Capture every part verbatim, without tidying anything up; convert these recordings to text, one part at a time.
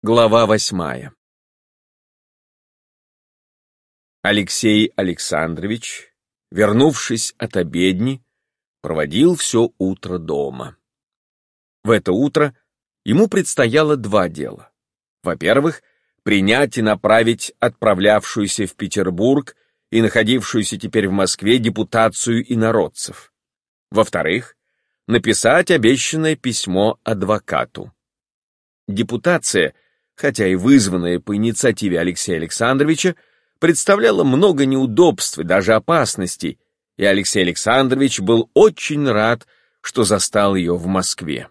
Глава восьмая. Алексей Александрович, вернувшись от обедни, проводил все утро дома. В это утро ему предстояло два дела. Во-первых, принять и направить отправлявшуюся в Петербург и находившуюся теперь в Москве депутацию инородцев. Во-вторых, написать обещанное письмо адвокату. Депутация, хотя и вызванная по инициативе Алексея Александровича, представляла много неудобств и даже опасностей, и Алексей Александрович был очень рад, что застал ее в Москве.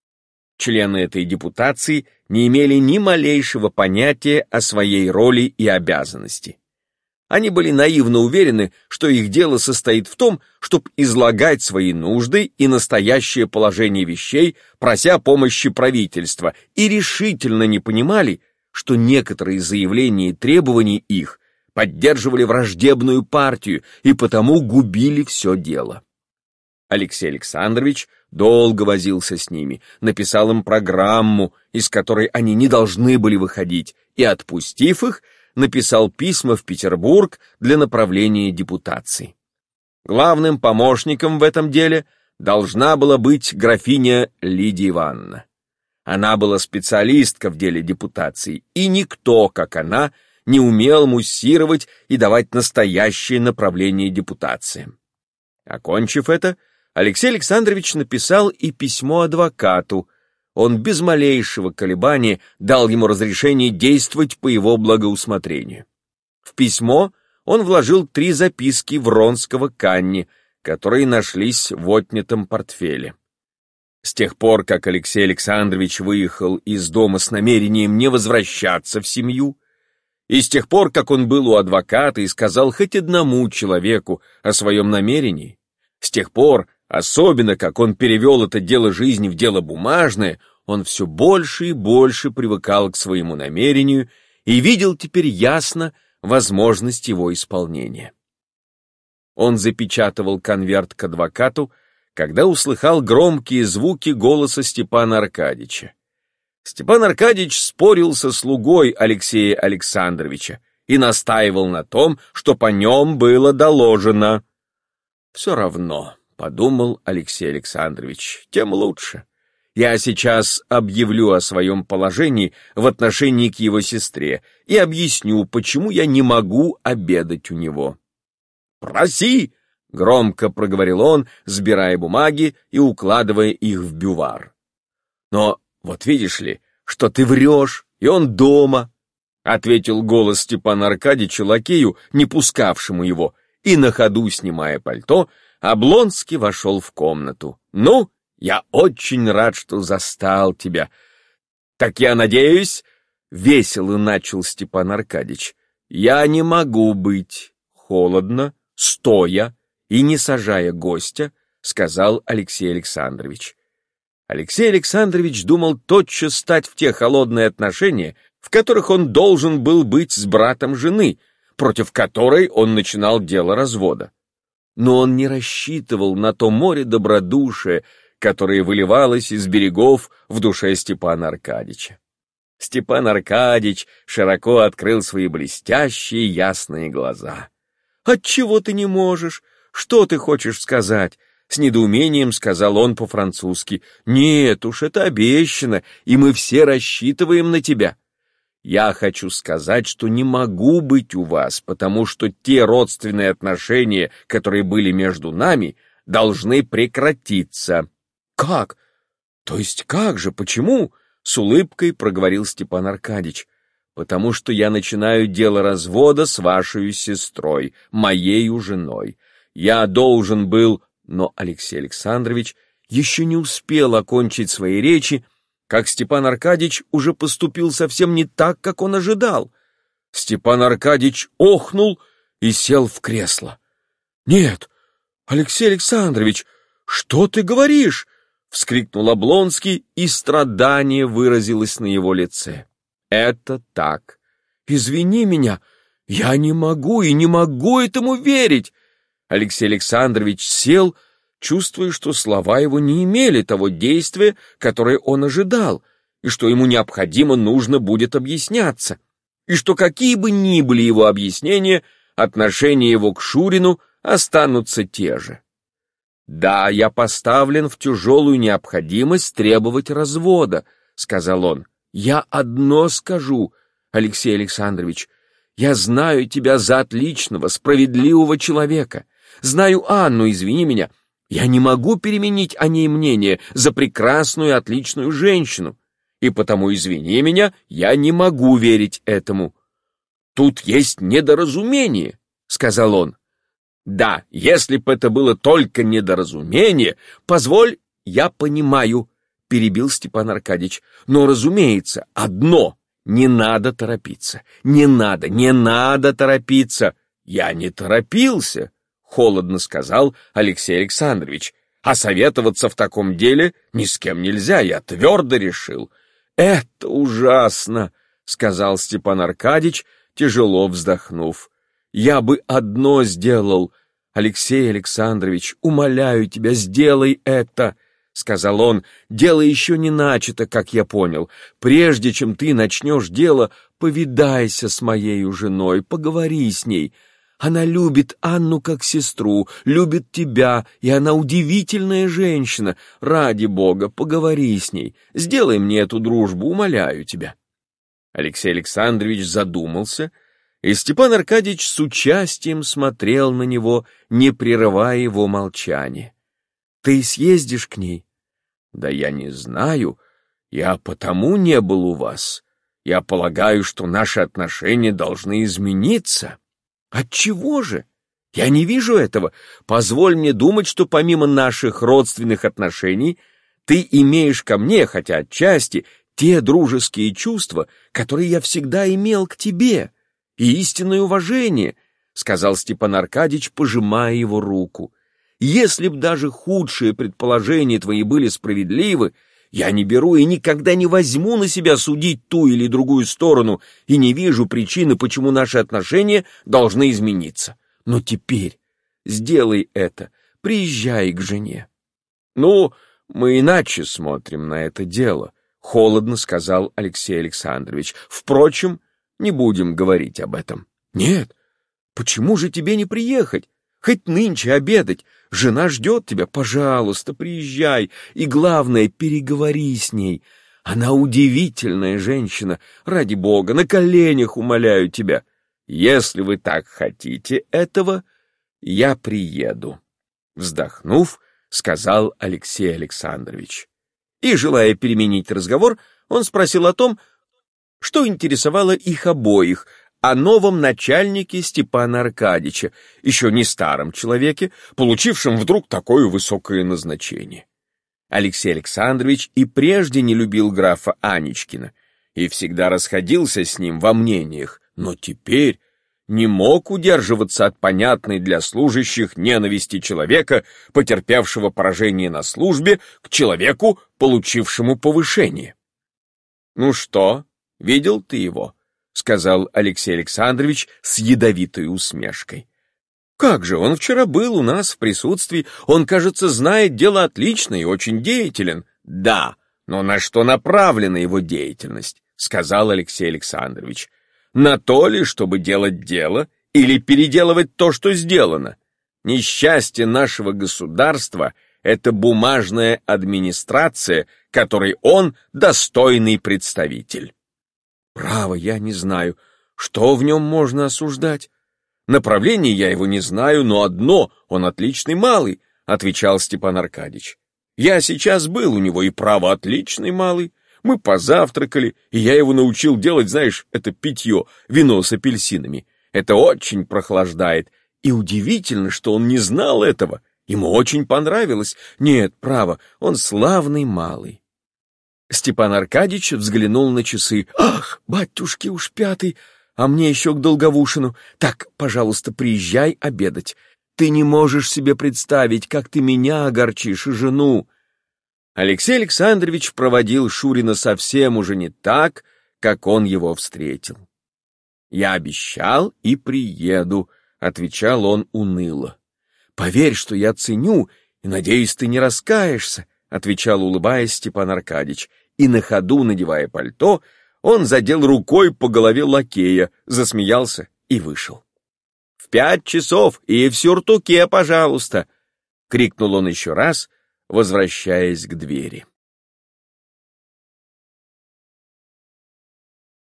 Члены этой депутации не имели ни малейшего понятия о своей роли и обязанности. Они были наивно уверены, что их дело состоит в том, чтобы излагать свои нужды и настоящее положение вещей, прося помощи правительства, и решительно не понимали, что некоторые заявления и требования их поддерживали враждебную партию и потому губили все дело. Алексей Александрович долго возился с ними, написал им программу, из которой они не должны были выходить, и, отпустив их, написал письма в Петербург для направления депутаций. Главным помощником в этом деле должна была быть графиня Лидия Ивановна. Она была специалистка в деле депутаций, и никто, как она, не умел муссировать и давать настоящее направление депутациям. Окончив это, Алексей Александрович написал и письмо адвокату. Он без малейшего колебания дал ему разрешение действовать по его благоусмотрению. В письмо он вложил три записки Вронского к Анне, которые нашлись в отнятом портфеле. С тех пор, как Алексей Александрович выехал из дома с намерением не возвращаться в семью, и с тех пор, как он был у адвоката и сказал хоть одному человеку о своем намерении, с тех пор, особенно как он перевел это дело жизни в дело бумажное, он все больше и больше привыкал к своему намерению и видел теперь ясно возможность его исполнения. Он запечатывал конверт к адвокату, когда услыхал громкие звуки голоса Степана Аркадьича. Степан Аркадьич спорил со слугой Алексея Александровича и настаивал на том, что по нем было доложено. «Все равно», — подумал Алексей Александрович, — «тем лучше. Я сейчас объявлю о своем положении в отношении к его сестре и объясню, почему я не могу обедать у него». «Проси!» — громко проговорил он, сбирая бумаги и укладывая их в бювар. «Но вот видишь ли, что ты врешь, и он дома», — ответил голос Степана Аркадьича лакею, не пускавшему его, и на ходу, снимая пальто, Облонский вошел в комнату. «Ну, я очень рад, что застал тебя. Так я надеюсь...» — весело начал Степан Аркадьич. «Я не могу быть холодно, стоя и не сажая гостя», — сказал Алексей Александрович. Алексей Александрович думал тотчас стать в те холодные отношения, в которых он должен был быть с братом жены, против которой он начинал дело развода. Но он не рассчитывал на то море добродушия, которое выливалось из берегов в душе Степана Аркадьича. Степан Аркадьич широко открыл свои блестящие ясные глаза. «Отчего ты не можешь? Что ты хочешь сказать?» С недоумением сказал он по-французски. «Нет уж, это обещано, и мы все рассчитываем на тебя». «Я хочу сказать, что не могу быть у вас, потому что те родственные отношения, которые были между нами, должны прекратиться». «Как? То есть как же? Почему?» — с улыбкой проговорил Степан Аркадьич. «Потому что я начинаю дело развода с вашей сестрой, моею женой. Я должен был...» Но Алексей Александрович еще не успел окончить свои речи, как Степан Аркадьич уже поступил совсем не так, как он ожидал. Степан Аркадьич охнул и сел в кресло. «Нет, Алексей Александрович, что ты говоришь?» — вскрикнул Облонский, и страдание выразилось на его лице. «Это так. Извини меня, я не могу и не могу этому верить». Алексей Александрович сел, чувствуя, что слова его не имели того действия, которое он ожидал, и что ему необходимо нужно будет объясняться, и что какие бы ни были его объяснения, отношения его к Шурину останутся те же. «Да, я поставлен в тяжелую необходимость требовать развода», — сказал он. «Я одно скажу, Алексей Александрович, я знаю тебя за отличного, справедливого человека, знаю Анну, извини меня, я не могу переменить о ней мнение за прекрасную и отличную женщину, и потому, извини меня, я не могу верить этому». «Тут есть недоразумение», — сказал он. «Да, если бы это было только недоразумение, позволь, я понимаю», — перебил Степан Аркадьич. «Но, разумеется, одно — не надо торопиться, не надо, не надо торопиться». «Я не торопился», — холодно сказал Алексей Александрович. «А советоваться в таком деле ни с кем нельзя, я твердо решил». «Это ужасно», — сказал Степан Аркадьич, тяжело вздохнув. «Я бы одно сделал, Алексей Александрович, умоляю тебя, сделай это», — сказал он. «Дело еще не начато, как я понял. Прежде чем ты начнешь дело, повидайся с моею женой, поговори с ней. Она любит Анну как сестру, любит тебя, и она удивительная женщина. Ради Бога, поговори с ней, сделай мне эту дружбу, умоляю тебя». Алексей Александрович задумался, и Степан Аркадьич с участием смотрел на него, не прерывая его молчания. «Ты съездишь к ней?» «Да я не знаю, я потому не был у вас. Я полагаю, что наши отношения должны измениться». «Отчего же? Я не вижу этого. Позволь мне думать, что помимо наших родственных отношений ты имеешь ко мне, хотя отчасти, те дружеские чувства, которые я всегда имел к тебе, и истинное уважение», — сказал Степан Аркадьич, пожимая его руку. «Если б даже худшие предположения твои были справедливы, я не беру и никогда не возьму на себя судить ту или другую сторону и не вижу причины, почему наши отношения должны измениться. Но теперь сделай это, приезжай к жене». «Ну, мы иначе смотрим на это дело», — холодно сказал Алексей Александрович. «Впрочем, не будем говорить об этом». «Нет, почему же тебе не приехать? Хоть нынче обедать. Жена ждет тебя, пожалуйста, приезжай. И главное, переговори с ней. Она удивительная женщина. Ради Бога, на коленях умоляю тебя. Если вы так хотите этого, я приеду», — вздохнув, сказал Алексей Александрович. И, желая переменить разговор, он спросил о том, что интересовало их обоих, о новом начальнике Степана Аркадьича, еще не старом человеке, получившем вдруг такое высокое назначение. Алексей Александрович и прежде не любил графа Аничкина и всегда расходился с ним во мнениях, но теперь не мог удерживаться от понятной для служащих ненависти человека, потерпевшего поражение на службе, к человеку, получившему повышение. «Ну что, видел ты его?» — сказал Алексей Александрович с ядовитой усмешкой. «Как же, он вчера был у нас в присутствии, он, кажется, знает дело отлично и очень деятелен». «Да, но на что направлена его деятельность?» — сказал Алексей Александрович. «На то ли, чтобы делать дело, или переделывать то, что сделано? Несчастье нашего государства — это бумажная администрация, которой он достойный представитель». «Право, я не знаю, что в нем можно осуждать. Направление я его не знаю, но одно — он отличный малый», — отвечал Степан Аркадьич. «Я сейчас был у него, и право отличный малый. Мы позавтракали, и я его научил делать, знаешь, это питье, вино с апельсинами. Это очень прохлаждает. И удивительно, что он не знал этого. Ему очень понравилось. Нет, право, он славный малый». Степан Аркадьич взглянул на часы. «Ах, батюшки, уж пятый, а мне еще к Долговушину. Так, пожалуйста, приезжай обедать. Ты не можешь себе представить, как ты меня огорчишь и жену». Алексей Александрович проводил Шурина совсем уже не так, как он его встретил. «Я обещал и приеду», — отвечал он уныло. «Поверь, что я ценю, и, надеюсь, ты не раскаешься», — отвечал, улыбаясь, Степан Аркадьич. и на ходу, надевая пальто, он задел рукой по голове лакея, засмеялся и вышел. «В пять часов и в сюртуке, пожалуйста!» — крикнул он еще раз, возвращаясь к двери.